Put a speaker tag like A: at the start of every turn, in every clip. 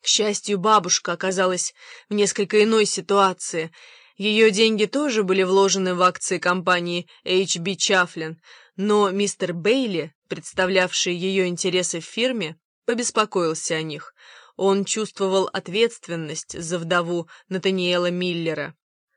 A: счастью, бабушка оказалась в несколько иной ситуации. Ее деньги тоже были вложены в акции компании H.B. Chafflin, но мистер Бейли, представлявший ее интересы в фирме, побеспокоился о них. Он чувствовал ответственность за вдову Натаниэла Миллера.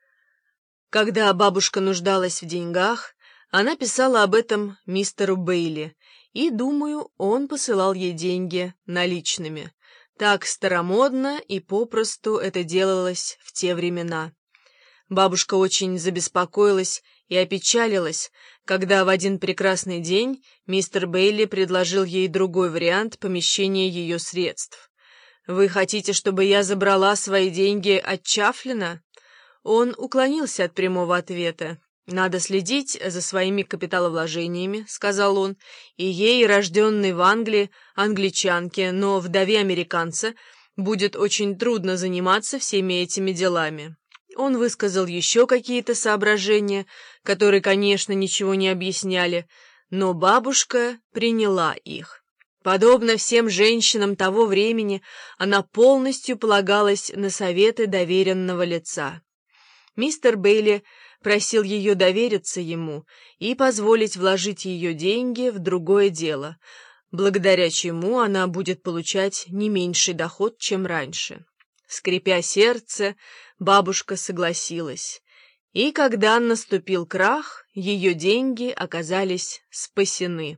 A: Когда бабушка нуждалась в деньгах, она писала об этом мистеру Бейли, и, думаю, он посылал ей деньги наличными. Так старомодно и попросту это делалось в те времена. Бабушка очень забеспокоилась и опечалилась, когда в один прекрасный день мистер Бейли предложил ей другой вариант помещения ее средств. «Вы хотите, чтобы я забрала свои деньги от Чафлина?» Он уклонился от прямого ответа. «Надо следить за своими капиталовложениями», — сказал он, «и ей, рожденной в Англии, англичанке, но вдове американца, будет очень трудно заниматься всеми этими делами». Он высказал еще какие-то соображения, которые, конечно, ничего не объясняли, но бабушка приняла их. Подобно всем женщинам того времени, она полностью полагалась на советы доверенного лица. Мистер Бейли просил ее довериться ему и позволить вложить ее деньги в другое дело, благодаря чему она будет получать не меньший доход, чем раньше. Скрипя сердце, бабушка согласилась, и когда наступил крах, ее деньги оказались спасены.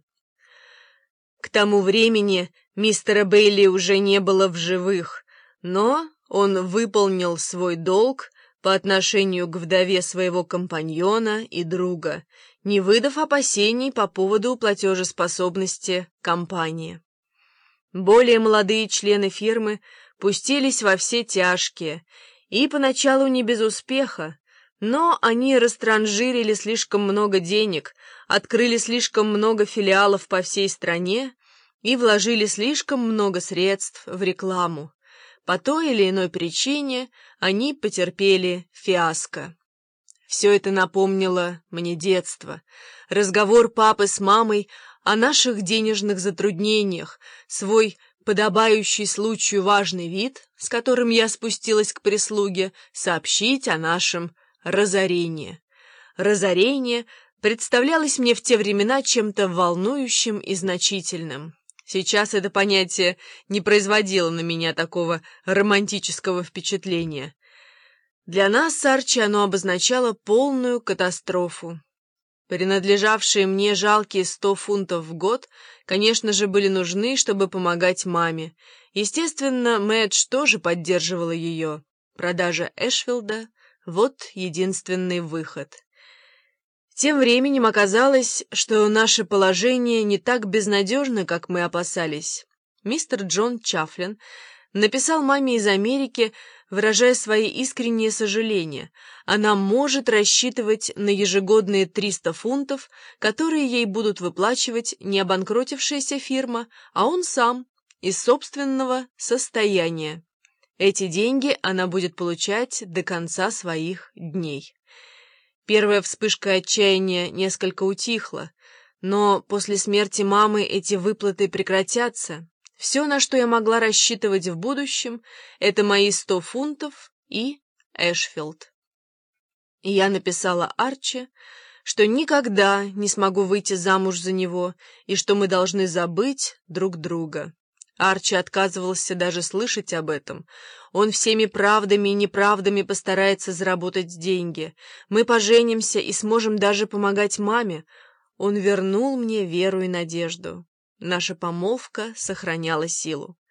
A: К тому времени мистера Бейли уже не было в живых, но он выполнил свой долг по отношению к вдове своего компаньона и друга, не выдав опасений по поводу платежеспособности компании. Более молодые члены фирмы пустились во все тяжкие, и поначалу не без успеха, но они растранжирили слишком много денег, открыли слишком много филиалов по всей стране и вложили слишком много средств в рекламу. По той или иной причине они потерпели фиаско. Все это напомнило мне детство. Разговор папы с мамой о наших денежных затруднениях, свой подобающий случаю важный вид, с которым я спустилась к прислуге, сообщить о нашем разорении. Разорение представлялось мне в те времена чем-то волнующим и значительным. Сейчас это понятие не производило на меня такого романтического впечатления. Для нас с Арчи оно обозначало полную катастрофу. Принадлежавшие мне жалкие 100 фунтов в год, конечно же, были нужны, чтобы помогать маме. Естественно, Мэдж тоже поддерживала ее. Продажа Эшфилда — вот единственный выход. Тем временем оказалось, что наше положение не так безнадежно, как мы опасались. Мистер Джон Чафлин написал маме из Америки, выражая свои искренние сожаления. Она может рассчитывать на ежегодные 300 фунтов, которые ей будут выплачивать не обанкротившаяся фирма, а он сам, из собственного состояния. Эти деньги она будет получать до конца своих дней. Первая вспышка отчаяния несколько утихла, но после смерти мамы эти выплаты прекратятся. Все, на что я могла рассчитывать в будущем, это мои 100 фунтов и Эшфилд. И я написала Арчи, что никогда не смогу выйти замуж за него и что мы должны забыть друг друга. Арчи отказывался даже слышать об этом. Он всеми правдами и неправдами постарается заработать деньги. Мы поженимся и сможем даже помогать маме. Он вернул мне веру и надежду. Наша помолвка сохраняла силу.